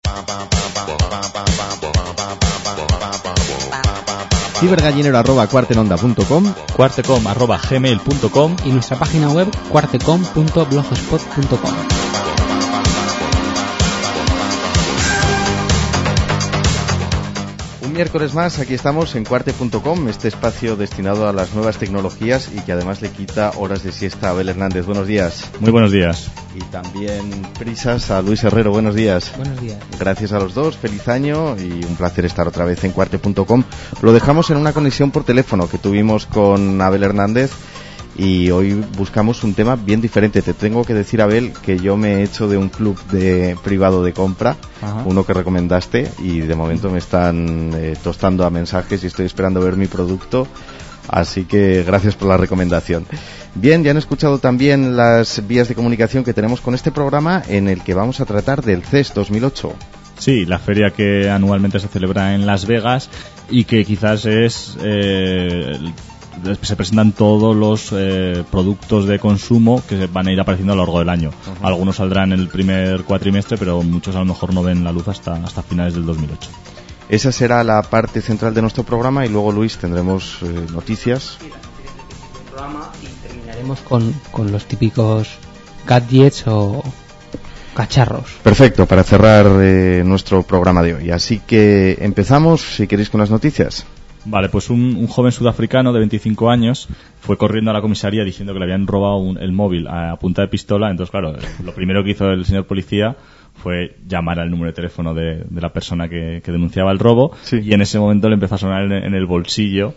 cibergallinero@cuartenonda.com, cuartecom@gmail.com y nuestra página web cuartecom.blogspot.com. Un miércoles más, aquí estamos en cuarte.com, este espacio destinado a las nuevas tecnologías y que además le quita horas de siesta a Abel Hernández. Buenos días. Muy buenos días. Y también prisas a Luis Herrero. Buenos días. Buenos días. Gracias a los dos, feliz año y un placer estar otra vez en cuarte.com. Lo dejamos en una conexión por teléfono que tuvimos con Abel Hernández y hoy buscamos un tema bien diferente. Te tengo que decir, Abel, que yo me he hecho de un club privado de compra, uno que recomendaste, y de momento me están tostando a mensajes y estoy esperando ver mi producto. Así que gracias por la recomendación. Bien, ya han escuchado también las vías de comunicación que tenemos con este programa en el que vamos a tratar del CES 2008. Sí, la feria que anualmente se celebra en Las Vegas y que quizás se presentan todos los productos de consumo que van a ir apareciendo a lo largo del año. Algunos saldrán en el primer cuatrimestre, pero muchos a lo mejor no ven la luz hasta finales del 2008. Esa será la parte central de nuestro programa y luego, Luis, tendremos noticias. Sí, el programa y terminaremos con los típicos gadgets o cacharros. Perfecto, para cerrar nuestro programa de hoy. Así que empezamos, si queréis, con las noticias. Vale, pues un joven sudafricano de 25 años fue corriendo a la comisaría diciendo que le habían robado el móvil a punta de pistola. Entonces, claro, lo primero que hizo el señor policía fue llamar al número de teléfono de la persona que denunciaba el robo, sí. Y en ese momento le empezó a sonar en el bolsillo.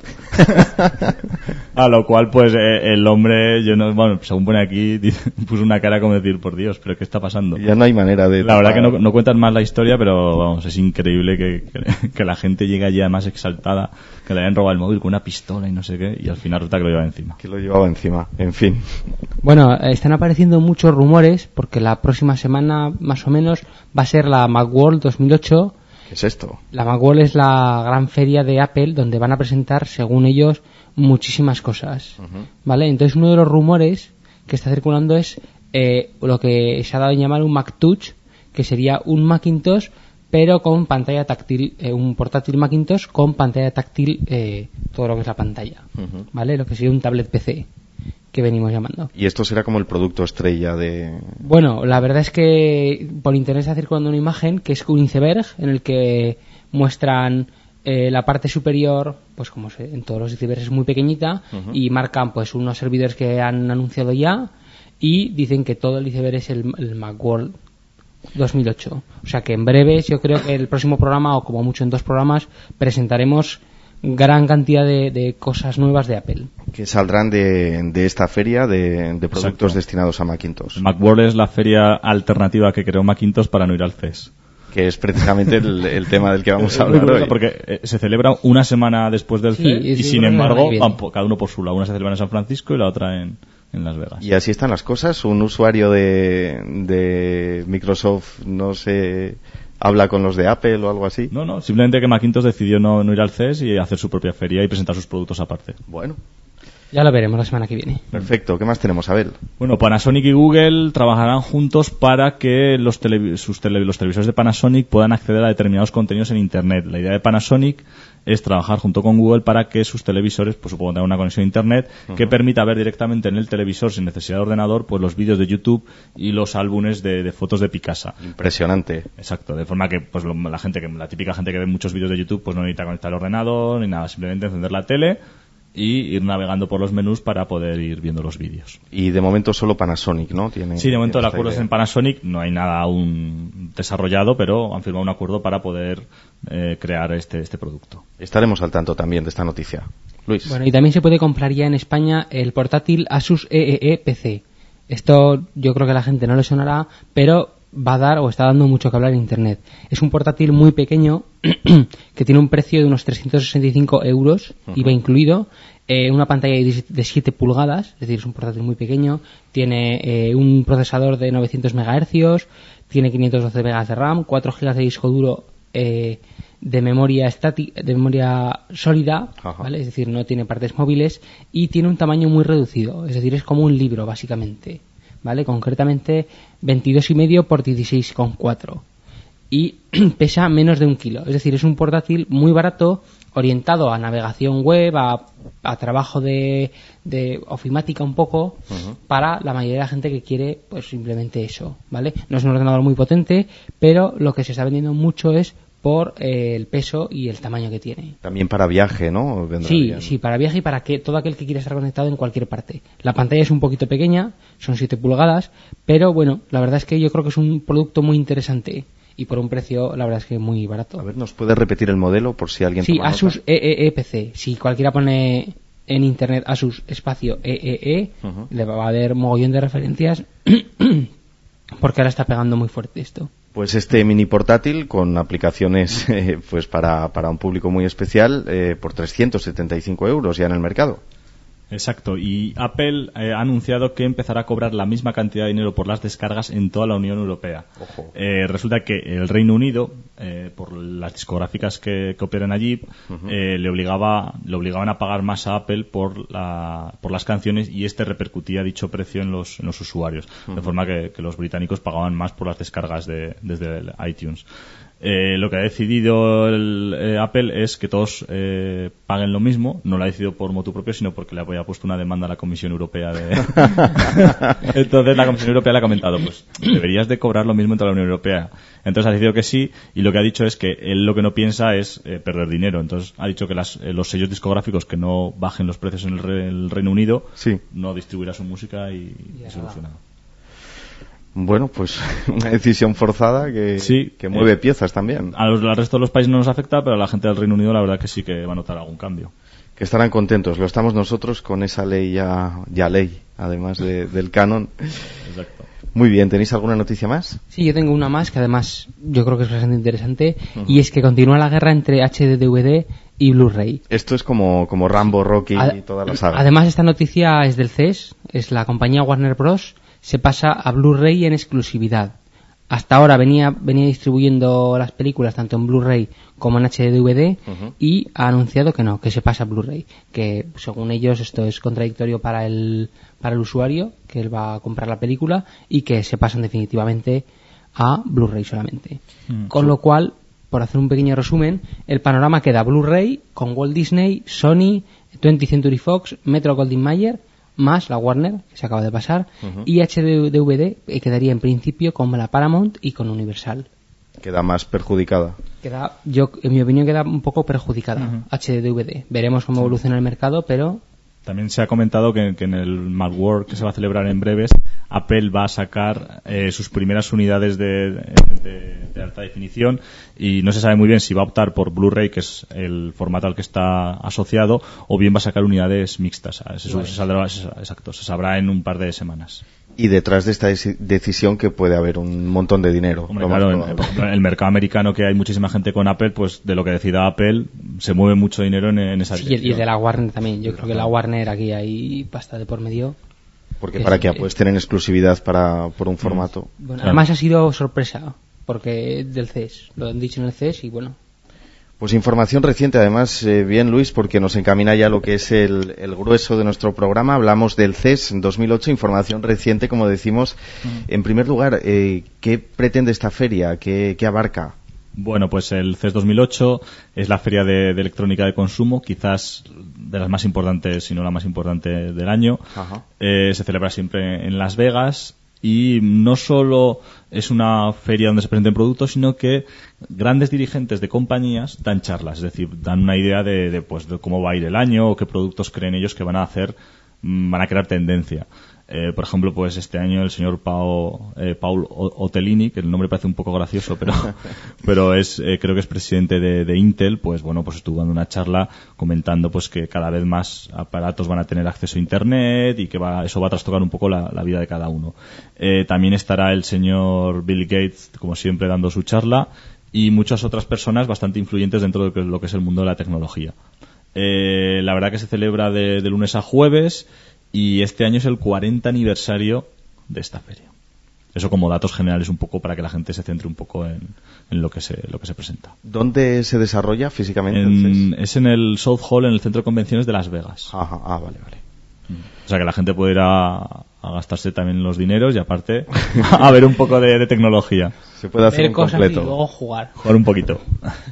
A lo cual, pues, el hombre, según pone aquí, puso una cara como decir, por Dios, ¿pero qué está pasando? Ya no hay manera de... La verdad que no cuentan más la historia, pero vamos, es increíble que la gente llegue allí además exaltada, que le hayan robado el móvil con una pistola y no sé qué, y al final resulta que lo llevaba encima. Que lo llevaba encima, en fin. Bueno, están apareciendo muchos rumores, porque la próxima semana, más o menos, va a ser la Macworld 2008. ¿Qué es esto? La Macworld es la gran feria de Apple donde van a presentar, según ellos, muchísimas cosas. ¿Vale? Entonces, uno de los rumores que está circulando es lo que se ha dado en llamar un MacTouch, que sería un Macintosh, pero con pantalla táctil, un portátil Macintosh con pantalla táctil, todo lo que es la pantalla. ¿Vale? Lo que sería un tablet PC, que venimos llamando. ¿Y esto será como el producto estrella de...? Bueno, la verdad es que por internet está circulando una imagen que es un iceberg en el que muestran la parte superior, pues como en todos los icebergs es muy pequeñita, y marcan pues unos servidores que han anunciado ya y dicen que todo el iceberg es el Macworld 2008. O sea que en breves, yo creo que el próximo programa, o como mucho en 2 programas, presentaremos gran cantidad de cosas nuevas de Apple que saldrán de esta feria de productos Exacto. Destinados a Macintosh. Macworld es la feria alternativa que creó Macintosh para no ir al CES, que es precisamente el tema del que vamos a hablar hoy. Porque se celebra una semana después del CES y sin embargo van cada uno por su lado. Una se celebra en San Francisco y la otra en Las Vegas. Y así están las cosas. Un usuario de Microsoft no se habla con los de Apple o algo así. No, simplemente que Macintosh decidió no ir al CES y hacer su propia feria y presentar sus productos aparte. Bueno, ya lo veremos la semana que viene. Perfecto. ¿Qué más tenemos, Abel? Bueno, Panasonic y Google trabajarán juntos para que los televisores de Panasonic puedan acceder a determinados contenidos en Internet. La idea de Panasonic es trabajar junto con Google para que sus televisores, pues supongo, tengan una conexión a Internet que permita ver directamente en el televisor, sin necesidad de ordenador, pues los vídeos de YouTube y los álbumes de fotos de Picasa. Impresionante. Exacto, de forma que pues la típica gente que ve muchos vídeos de YouTube pues no necesita conectar el ordenador ni nada, simplemente encender la tele y ir navegando por los menús para poder ir viendo los vídeos. Y de momento solo Panasonic, ¿no? Sí, de momento el acuerdo es en Panasonic, no hay nada aún desarrollado, pero han firmado un acuerdo para poder crear este producto. Estaremos al tanto también de esta noticia. Luis. Bueno, y también se puede comprar ya en España el portátil Asus EEE PC. Esto yo creo que a la gente no le sonará, pero va a dar o está dando mucho que hablar en Internet. Es un portátil muy pequeño que tiene un precio de unos 365 euros, IVA incluido, una pantalla de 7 pulgadas, es decir, es un portátil muy pequeño, tiene un procesador de 900 MHz, tiene 512 MB de RAM, 4 GB de disco duro de memoria sólida, ¿vale? Es decir, no tiene partes móviles, y tiene un tamaño muy reducido, es decir, es como un libro básicamente, ¿vale? Concretamente 22,5 por 16,4. y pesa menos de 1 kilo. Es decir, es un portátil muy barato, orientado a navegación web, a trabajo de ofimática un poco, para la mayoría de la gente que quiere pues simplemente eso, ¿vale? No es un ordenador muy potente, pero lo que se está vendiendo mucho es por el peso y el tamaño que tiene. También para viaje, ¿no? Sí, para viaje y para que todo aquel que quiera estar conectado en cualquier parte. La pantalla es un poquito pequeña, son 7 pulgadas, pero bueno, la verdad es que yo creo que es un producto muy interesante y por un precio, la verdad es que muy barato. A ver, ¿nos puedes repetir el modelo por si alguien Sí, toma Asus nota? EEE PC. Si cualquiera pone en internet Asus espacio EEE, le va a haber mogollón de referencias porque ahora está pegando muy fuerte esto. Pues este mini portátil con aplicaciones pues para un público muy especial por 375 euros ya en el mercado. Exacto, y Apple ha anunciado que empezará a cobrar la misma cantidad de dinero por las descargas en toda la Unión Europea. Ojo. Resulta que el Reino Unido, por las discográficas que operan allí, le obligaban a pagar más a Apple por las canciones, y repercutía dicho precio en los usuarios, de forma que los británicos pagaban más por las descargas desde el iTunes. Lo que ha decidido Apple es que todos paguen lo mismo. No lo ha decidido por motu propio, sino porque le había puesto una demanda a la Comisión Europea Entonces la Comisión Europea le ha comentado, pues deberías de cobrar lo mismo en toda la Unión Europea. Entonces ha decidido que sí, y lo que ha dicho es que él lo que no piensa es perder dinero. Entonces ha dicho que los sellos discográficos que no bajen los precios en el Reino Unido, sí, no distribuirá su música y solucionado. Bueno, pues una decisión forzada que mueve piezas también. Al resto de los países no nos afecta, pero a la gente del Reino Unido la verdad que sí que va a notar algún cambio. Que estarán contentos. Lo estamos nosotros con esa ley ya ley, además del canon. Exacto. Muy bien, ¿tenéis alguna noticia más? Sí, yo tengo una más que además yo creo que es bastante interesante, y es que continúa la guerra entre HD-DVD y Blu-ray. Esto es como Rambo, Rocky y toda la saga. Además, esta noticia es del CES, es la compañía Warner Bros. Se pasa a Blu-ray en exclusividad. Hasta ahora venía distribuyendo las películas tanto en Blu-ray como en HD-DVD, y ha anunciado que se pasa a Blu-ray, que según ellos esto es contradictorio para el usuario, que él va a comprar la película, y que se pasan definitivamente a Blu-ray solamente. Con lo cual, por hacer un pequeño resumen, el panorama queda Blu-ray con Walt Disney, Sony, 20th Century Fox, Metro-Goldwyn-Mayer, más la Warner, que se acaba de pasar, y HD-DVD quedaría en principio con la Paramount y con Universal. Queda más perjudicada. En mi opinión, queda un poco perjudicada HD-DVD. Veremos cómo evoluciona el mercado, pero... También se ha comentado que en el Macworld, que se va a celebrar en breves, Apple va a sacar sus primeras unidades de alta definición, y no se sabe muy bien si va a optar por Blu-ray, que es el formato al que está asociado, o bien va a sacar unidades mixtas. Se sabrá en un par de semanas. Y detrás de esta decisión que puede haber un montón de dinero. Hombre, claro, en el mercado americano, que hay muchísima gente con Apple, pues de lo que decida Apple se mueve mucho dinero en esa dirección. Y de la Warner también. Yo creo que la Warner aquí hay pasta de por medio. Porque para que apuesten en exclusividad por un formato. Bueno, además ha sido sorpresa, porque del CES. Lo han dicho en el CES y bueno. Pues información reciente, además, bien Luis, porque nos encamina ya lo que es el grueso de nuestro programa. Hablamos del CES 2008, información reciente, como decimos. En primer lugar, ¿qué pretende esta feria? ¿Qué abarca? Bueno, pues el CES 2008 es la feria de electrónica de consumo, quizás de las más importantes, si no la más importante del año. Se celebra siempre en Las Vegas. Y no solo es una feria donde se presenten productos, sino que grandes dirigentes de compañías dan charlas, es decir, dan una idea de cómo va a ir el año o qué productos creen ellos que van a crear tendencia. Por ejemplo, pues este año el señor Paul Otellini, que el nombre parece un poco gracioso, pero creo que es presidente de Intel, pues bueno, pues estuvo dando una charla comentando pues que cada vez más aparatos van a tener acceso a Internet y que eso va a trastocar un poco la vida de cada uno. También estará el señor Bill Gates, como siempre, dando su charla, y muchas otras personas bastante influyentes dentro de lo que es el mundo de la tecnología. La verdad que se celebra de lunes a jueves, y este año es el 40 aniversario de esta feria. Eso como datos generales, un poco para que la gente se centre un poco en lo que se presenta. ¿Dónde se desarrolla físicamente? Es en el South Hall, en el Centro de Convenciones de Las Vegas. Vale. O sea que la gente puede ir a a gastarse también los dineros y aparte a ver un poco de tecnología. Se puede hacer ver un cosas completo. y luego jugar. Jugar un poquito.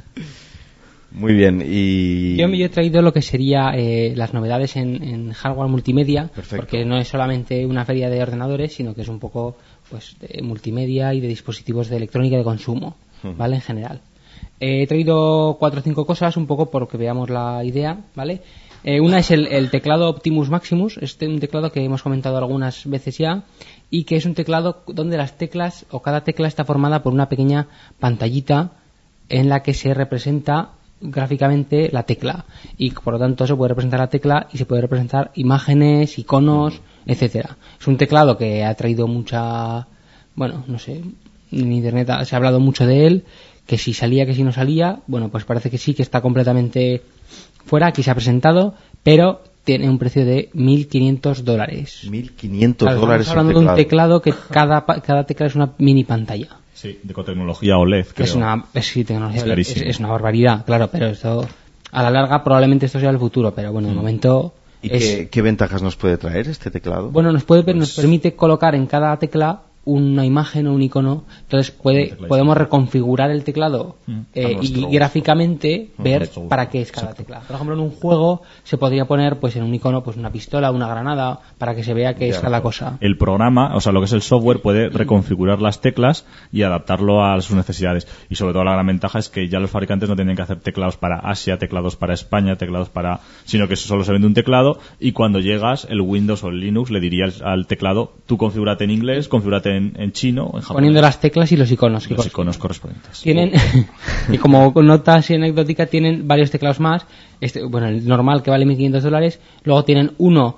Muy bien, y... Yo he traído lo que sería las novedades en hardware multimedia, Perfecto. porque no es solamente una feria de ordenadores, sino que es un poco pues de multimedia y de dispositivos de electrónica de consumo, ¿vale? En general. He traído 4 o 5 cosas, un poco porque veamos la idea, ¿vale? Una es el teclado Optimus Maximus, un teclado que hemos comentado algunas veces ya, y que es un teclado donde las teclas, o cada tecla está formada por una pequeña pantallita en la que se representa gráficamente la tecla, y por lo tanto se puede representar la tecla y se puede representar imágenes, iconos, etcétera. Es un teclado que ha traído mucha, bueno, no sé, en internet se ha hablado mucho de él, que si salía, que si no salía. Bueno, pues parece que sí, que está completamente fuera. Aquí se ha presentado, pero tiene un precio de $1.500. $1.500 Claro, estamos hablando de un teclado que cada tecla es una mini pantalla. Sí, con tecnología OLED, creo. Sí, tecnología Es OLED. carísimo. Es una barbaridad, claro, pero esto a la larga probablemente esto sea el futuro, pero bueno, de momento ¿Y qué ventajas nos puede traer este teclado? bueno, nos permite colocar en cada tecla una imagen o un icono, entonces podemos reconfigurar el teclado y nuestro gráficamente ver nuestro gusto. para qué es cada tecla. Por ejemplo, en un juego se podría poner pues en un icono pues una pistola, una granada, para que se vea qué es cada cosa. El programa, o sea, lo que es el software, puede reconfigurar las teclas y adaptarlo a sus necesidades. Y sobre todo la gran ventaja es que ya los fabricantes no tienen que hacer teclados para Asia, teclados para España, teclados para... sino que solo se vende un teclado y cuando llegas, el Windows o el Linux le diría al teclado, tú configúrate en inglés, configúrate en chino, en japonés. Poniendo las teclas y los iconos. Los iconos correspondientes. Tienen, y como nota así anecdótica, tienen varios teclados más. Bueno, el normal que vale $1.500. Luego tienen uno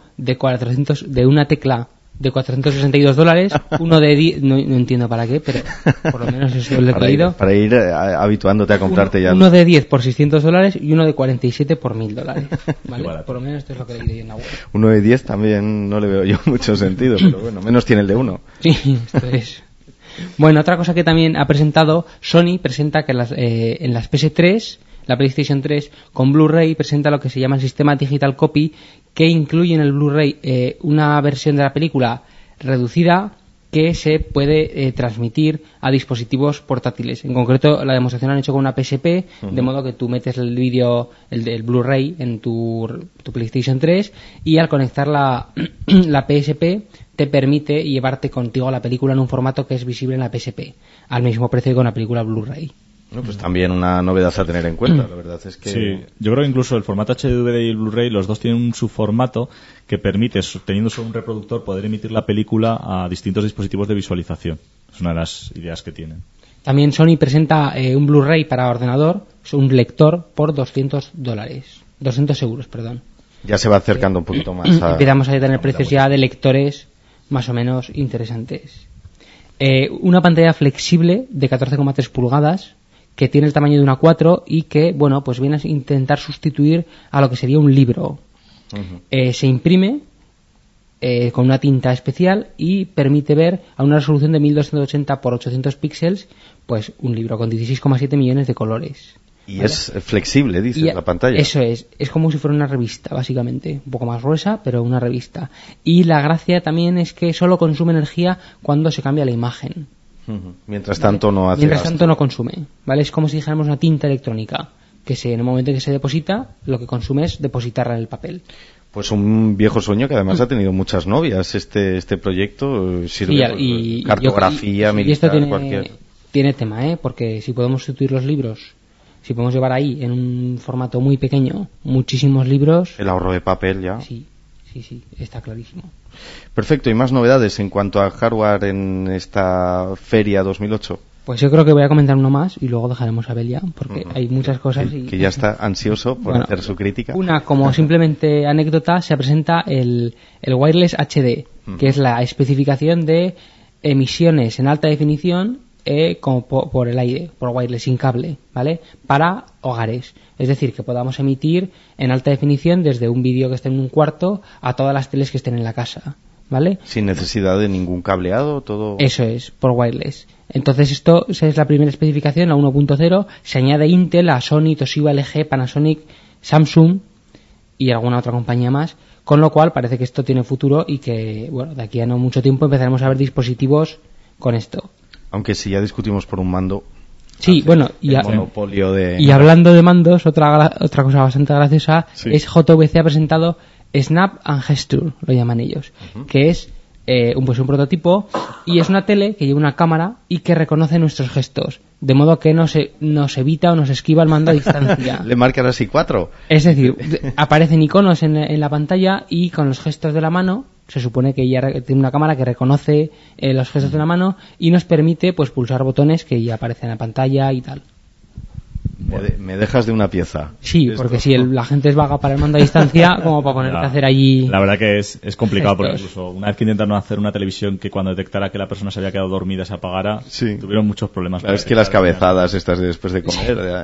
de una tecla de $462. Uno de no entiendo para qué, pero por lo menos eso es lo que he leído. Para ir habituándote a comprarte ya. Uno de 10 por $600 y uno de 47 por $1.000. ¿Vale? Barato. Por lo menos esto es lo que he leído en la web. Uno de 10 también no le veo yo mucho sentido, pero bueno, menos tiene el de 1. Sí, esto es. Bueno, otra cosa que también ha presentado, Sony presenta que en las PS3, la PlayStation 3, con Blu-ray presenta lo que se llama el sistema Digital Copy, que incluye en el Blu-ray una versión de la película reducida que se puede transmitir a dispositivos portátiles. En concreto, la demostración la han hecho con una PSP, de modo que tú metes el vídeo, el Blu-ray, en tu PlayStation 3 y al conectar la PSP te permite llevarte contigo la película en un formato que es visible en la PSP, al mismo precio que con la película Blu-ray. No, pues también una novedad a tener en cuenta, la verdad es que... Sí, yo creo que incluso el formato HDVD y el Blu-ray, los dos tienen un subformato que permite, teniendo solo un reproductor, poder emitir la película a distintos dispositivos de visualización. Es una de las ideas que tienen. También Sony presenta un Blu-ray para ordenador, un lector, por $200. 200 euros, perdón. Ya se va acercando un poquito más a... Empezamos a tener precios ya de lectores más o menos interesantes. Una pantalla flexible de 14,3 pulgadas que tiene el tamaño de una 4 y que, bueno, pues viene a intentar sustituir a lo que sería un libro. Se imprime con una tinta especial y permite ver a una resolución de 1280 por 800 píxeles, pues un libro con 16,7 millones de colores. Y ¿vale? Es flexible, dice la pantalla. Eso es como si fuera una revista, básicamente. Un poco más gruesa, pero una revista. Y la gracia también es que solo consume energía cuando se cambia la imagen. Mientras tanto no hace Mientras tanto no consume, ¿vale? Es como si dijéramos una tinta electrónica, que en el momento en que se deposita, lo que consume es depositarla en el papel. Pues un viejo sueño que además ha tenido muchas novias. Este proyecto sirve y cartografía, militar, y esto cualquier... tiene tema, porque si podemos sustituir los libros, si podemos llevar ahí en un formato muy pequeño muchísimos libros... El ahorro de papel ya. Sí, está clarísimo. Perfecto, ¿y más novedades en cuanto a hardware en esta feria 2008? Pues yo creo que voy a comentar uno más y luego dejaremos a Belia, porque hay muchas cosas. Que ya está ansioso por hacer su crítica. Una, como simplemente anécdota, se presenta el Wireless HD, que es la especificación de emisiones en alta definición como por el aire, por wireless sin cable, ¿vale? Para hogares. Es decir, que podamos emitir en alta definición desde un vídeo que esté en un cuarto a todas las teles que estén en la casa, ¿vale? Sin necesidad de ningún cableado, todo... Eso es, por wireless. Entonces esto es la primera especificación, la 1.0. Se añade Intel, a Sony, Toshiba, LG, Panasonic, Samsung y alguna otra compañía más Con lo cual parece que esto tiene futuro y que, bueno, de aquí a no mucho tiempo empezaremos a ver dispositivos con esto. Aunque si ya discutimos por un mando. Sí, bueno, y hablando de mandos, otra cosa bastante graciosa es JVC ha presentado Snap and Gesture, lo llaman ellos, que es un prototipo y es una tele que lleva una cámara y que reconoce nuestros gestos, de modo que nos evita o nos esquiva el mando a distancia. Le marcan así 4. Es decir, aparecen iconos en la pantalla y con los gestos de la mano se supone que ya tiene una cámara que reconoce los gestos de la mano y nos permite pues pulsar botones que ya aparecen en la pantalla y tal. Me dejas de una pieza. Sí, porque si la gente es vaga para el mando a distancia, como para ponerte a hacer allí... La verdad que es complicado, porque incluso una vez que intentaron hacer una televisión que cuando detectara que la persona se había quedado dormida se apagara, tuvieron muchos problemas. Claro, es que las cabezadas estas de después de comer,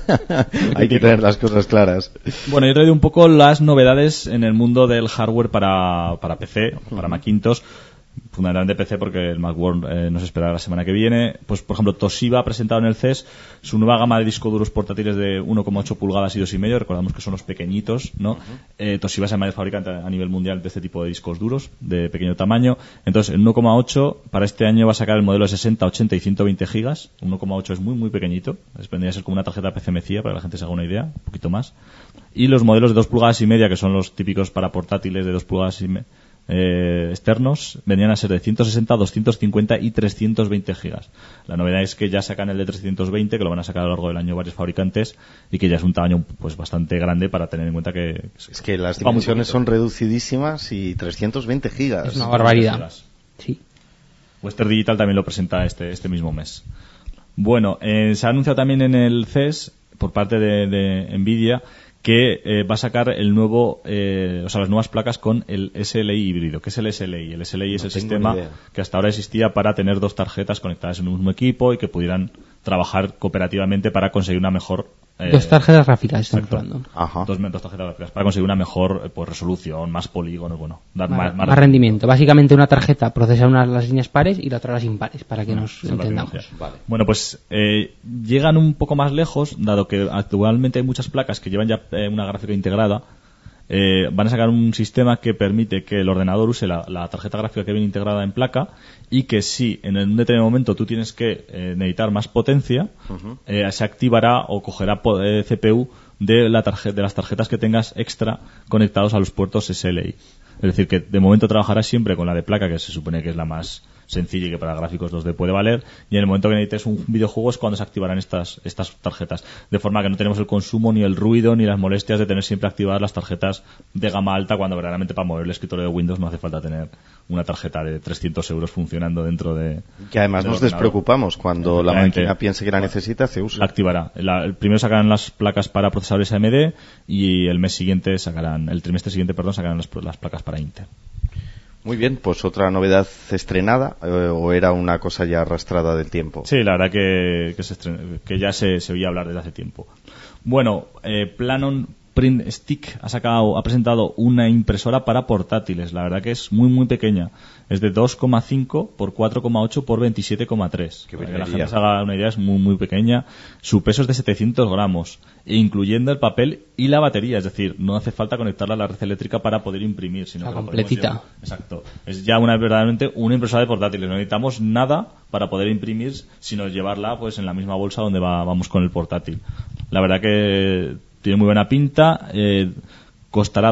hay que tener las cosas claras. Bueno, yo he traído un poco las novedades en el mundo del hardware para PC, para Macintosh. Fundamentalmente PC porque el Macworld nos espera la semana que viene. Pues por ejemplo Toshiba ha presentado en el CES su nueva gama de discos duros portátiles de 1,8 pulgadas y 2,5. Recordamos que son los pequeñitos, ¿no? Toshiba es el mayor fabricante a nivel mundial de este tipo de discos duros de pequeño tamaño. Entonces el 1,8 para este año va a sacar el modelo de 60, 80 y 120 gigas. 1,8 es muy muy pequeñito, vendría a ser como una tarjeta PCMCIA para que la gente se haga una idea, un poquito más. Y los modelos de 2 pulgadas y media, que son los típicos para portátiles de 2 pulgadas y media externos, vendrían a ser de 160, 250 y 320 gigas. La novedad es que ya sacan el de 320, que lo van a sacar a lo largo del año varios fabricantes, y que ya es un tamaño pues bastante grande para tener en cuenta que... Es que las dimensiones son reducidísimas y 320 gigas. Es una barbaridad. Sí. Western Digital también lo presenta este mismo mes. Bueno, se ha anunciado también en el CES, por parte de Nvidia, que va a sacar el nuevo, las nuevas placas con el SLI híbrido. ¿Qué es el SLI? El SLI es el sistema que hasta ahora existía para tener 2 tarjetas conectadas en un mismo equipo y que pudieran trabajar cooperativamente para conseguir una mejor... 2 tarjetas gráficas, estamos hablando. Ajá. Dos tarjetas gráficas para conseguir una mejor resolución, más polígonos, dar más rendimiento. Básicamente una tarjeta procesa las líneas pares y la otra las impares, para que nos entendamos. Vale. Bueno, pues llegan un poco más lejos, dado que actualmente hay muchas placas que llevan ya una gráfica integrada. Van a sacar un sistema que permite que el ordenador use la tarjeta gráfica que viene integrada en placa y que si en un determinado momento tú tienes que necesitar más potencia, se activará o cogerá CPU de las tarjetas que tengas extra conectados a los puertos SLI. Es decir, que de momento trabajarás siempre con la de placa, que se supone que es la más sencilla y que para gráficos 2D puede valer, y en el momento que necesites un videojuego es cuando se activarán estas tarjetas, de forma que no tenemos el consumo ni el ruido ni las molestias de tener siempre activadas las tarjetas de gama alta, cuando verdaderamente para mover el escritorio de Windows no hace falta tener una tarjeta de 300 euros funcionando dentro de... Que además nos despreocupamos cuando la máquina piense que la necesita, se usa. La activará. Primero sacarán las placas para procesadores AMD y el trimestre siguiente sacarán las placas para Intel. Muy bien, pues otra novedad estrenada, o era una cosa ya arrastrada del tiempo. Sí, la verdad que ya se oía hablar desde hace tiempo. Bueno, Planon Print Stick ha presentado una impresora para portátiles. La verdad que es muy muy pequeña. Es de 2,5 por 4,8 por 27,3. Que la gente se haga una idea, es muy muy pequeña. Su peso es de 700 gramos, incluyendo el papel y la batería. Es decir, no hace falta conectarla a la red eléctrica para poder imprimir, sino la que completita. Exacto. Es ya verdaderamente una impresora de portátiles. No necesitamos nada para poder imprimir, sino llevarla pues en la misma bolsa donde vamos con el portátil. La verdad que tiene muy buena pinta, costará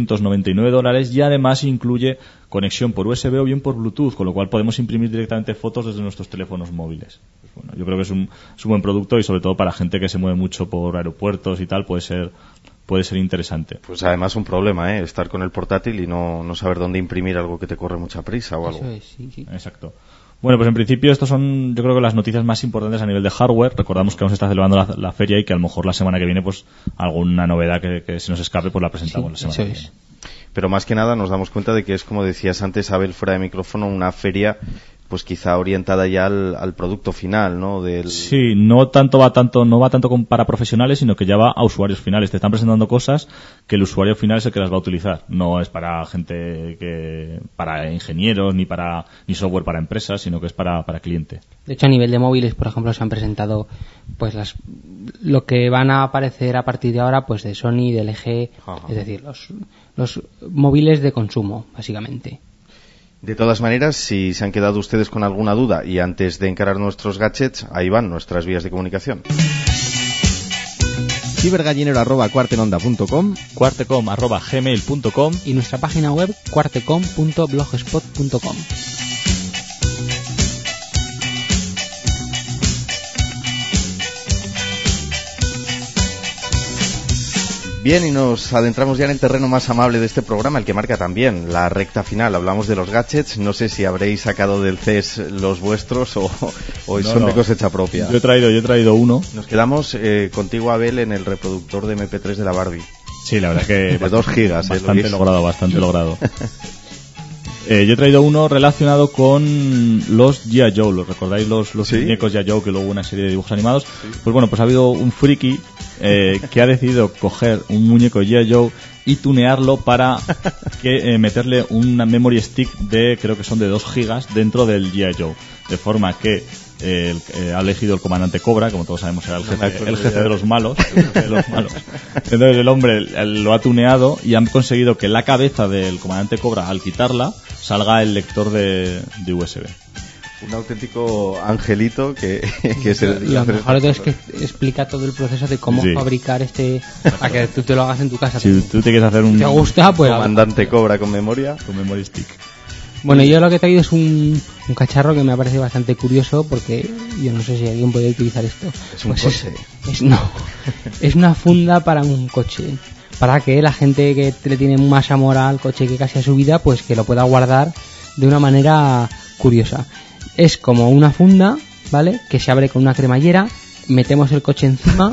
$299 y además incluye conexión por USB o bien por Bluetooth, con lo cual podemos imprimir directamente fotos desde nuestros teléfonos móviles. Pues bueno, yo creo que es un buen producto y sobre todo para gente que se mueve mucho por aeropuertos y tal puede ser interesante. Pues además un problema, estar con el portátil y no saber dónde imprimir algo que te corre mucha prisa o algo. Eso es, sí. Exacto. Bueno, pues en principio estos son, yo creo que las noticias más importantes a nivel de hardware. Recordamos que aún se está celebrando la feria y que a lo mejor la semana que viene pues alguna novedad que se nos escape pues la presentamos la semana que viene. Pero más que nada nos damos cuenta de que es, como decías antes, Abel, fuera de micrófono, una feria pues quizá orientada ya al producto final, ¿no? Sí, no va tanto para profesionales, sino que ya va a usuarios finales. Te están presentando cosas que el usuario final es el que las va a utilizar. No es para para ingenieros ni software para empresas, sino que es para cliente. De hecho, a nivel de móviles, por ejemplo, se han presentado pues lo que van a aparecer a partir de ahora, pues de Sony, de LG, ajá, es decir, los móviles de consumo, básicamente. De todas maneras, si se han quedado ustedes con alguna duda y antes de encarar nuestros gadgets, ahí van nuestras vías de comunicación. cibergallinero@cuartenonda.com, cuartecom@gmail.com y nuestra página web cuartecom.blogspot.com. Bien, y nos adentramos ya en el terreno más amable de este programa, el que marca también la recta final. Hablamos de los gadgets. No sé si habréis sacado del CES los vuestros o son de cosecha propia. Yo he traído uno. Nos quedamos contigo, Abel, en el reproductor de MP3 de la Barbie. Sí, la verdad que de 2 gigas. Bastante logrado. Yo he traído uno relacionado con los G.I. Joe. ¿Los recordáis los ¿sí? muñecos G.I. Joe, que luego hubo una serie de dibujos animados? Sí. Pues bueno, pues ha habido un friki que ha decidido coger un muñeco G.I. Joe y tunearlo para meterle una memory stick creo que son de 2 gigas dentro del G.I. Joe. De forma que ha elegido el comandante Cobra, como todos sabemos era el jefe de los malos. Entonces el hombre lo ha tuneado y han conseguido que la cabeza del comandante Cobra, al quitarla, salga el lector de USB. Un auténtico angelito que se dedica a hacer. Lo mejor es que explica todo el proceso de cómo fabricar a que tú te lo hagas en tu casa. Si tú te quieres hacer ¿te gusta? Pues comandante Cobra con memoria stick. Bueno, yo lo que he traído es un cacharro que me ha parecido bastante curioso, porque yo no sé si alguien puede utilizar esto. Es un coche. Es una funda para un coche, para que la gente que le tiene más amor al coche que casi a su vida, pues que lo pueda guardar de una manera curiosa. Es como una funda, ¿vale?, que se abre con una cremallera, metemos el coche encima,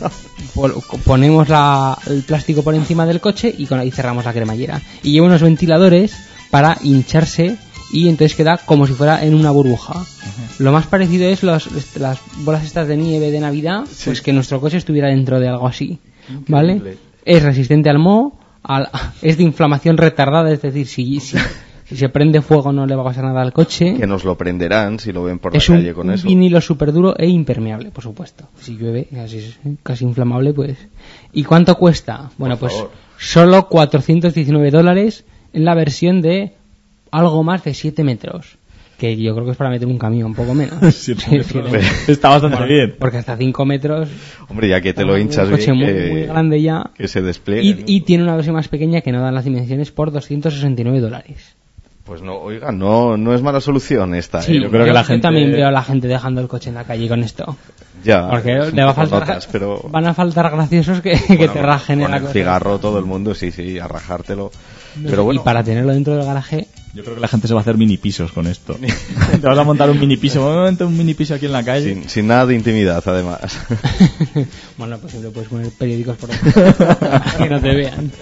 ponemos el plástico por encima del coche y cerramos la cremallera. Y lleva unos ventiladores para hincharse y entonces queda como si fuera en una burbuja. Uh-huh. Lo más parecido es las bolas estas de nieve de Navidad, sí, pues que nuestro coche estuviera dentro de algo así. Increíble. ¿Vale? Es resistente al moho, es de inflamación retardada, es decir, si se prende fuego no le va a pasar nada al coche. Que nos lo prenderán si lo ven por la calle con eso. Es un vinilo súper duro e impermeable, por supuesto. Si llueve, casi inflamable, pues. ¿Y cuánto cuesta? Bueno, pues solo $419 en la versión de algo más de 7 metros. Que yo creo que es para meter un camión, un poco menos. 7 metros. Está bastante bien. Porque hasta 5 metros... Hombre, ya que te lo hinchas bien, un coche muy grande ya. Que se despliegue. Y tiene una versión más pequeña que no dan las dimensiones por $269. Pues no, oiga, no es mala solución esta. Sí, yo creo que la gente... también veo a la gente dejando el coche en la calle con esto. Ya. Porque le va a faltar, pero... van a faltar graciosos que te rajen en la coche. Con el cigarro todo el mundo, sí, a rajártelo. No, pero bueno. Y para tenerlo dentro del garaje... Yo creo que la gente se va a hacer mini pisos con esto. Te vas a montar un mini piso, un mini piso aquí en la calle. Sin nada de intimidad, además. Bueno, pues siempre puedes poner periódicos por ahí para que no te vean.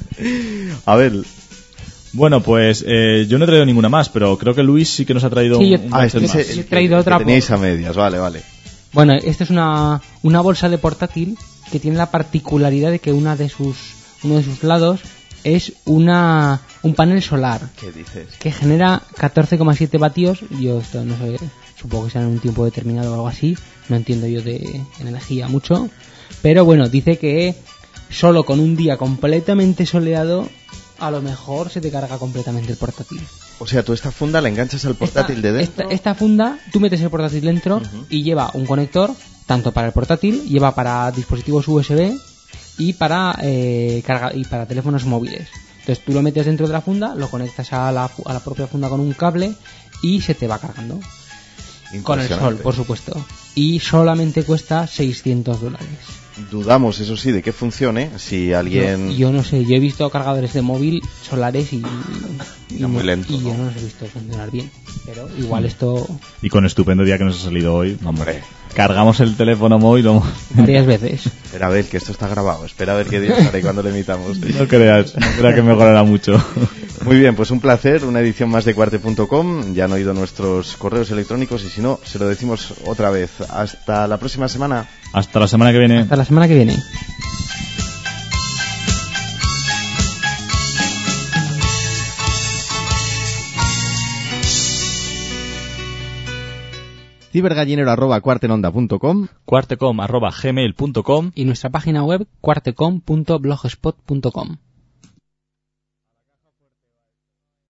A ver... Bueno, pues yo no he traído ninguna más, pero creo que Luis sí que nos ha traído yo he traído otra. Tenéis a medias, vale. Bueno, esta es una bolsa de portátil que tiene la particularidad de que uno de sus lados es un panel solar. ¿Qué dices? Que genera 14,7 vatios. Yo esto no sé, supongo que será en un tiempo determinado o algo así. No entiendo yo de energía mucho. Pero bueno, dice que solo con un día completamente soleado a lo mejor se te carga completamente el portátil. O sea, tú esta funda la enganchas al portátil de dentro. Esta funda, tú metes el portátil dentro y lleva un conector tanto para el portátil, lleva para dispositivos USB y para teléfonos móviles. Entonces tú lo metes dentro de la funda, lo conectas a la propia funda con un cable y se te va cargando. Con el sol, por supuesto. Y solamente cuesta $600. Dudamos, eso sí, de que funcione. Si alguien... Yo no sé, yo he visto cargadores de móvil solares y muy lento, y yo no los he visto funcionar bien. Pero igual esto... Y con estupendo día que nos ha salido hoy, hombre, cargamos el teléfono móvil varias veces. Espera a ver, que esto está grabado. Espera a ver qué día sale cuando lo emitamos. No creas que mejorará mucho. Muy bien, pues un placer, una edición más de Cuarte.com. Ya han oído nuestros correos electrónicos y si no, se lo decimos otra vez. Hasta la próxima semana. Hasta la semana que viene. Hasta la semana que viene. cibergallinero@cuartenonda.com, cuartecom@gmail.com y nuestra página web cuartecom.blogspot.com.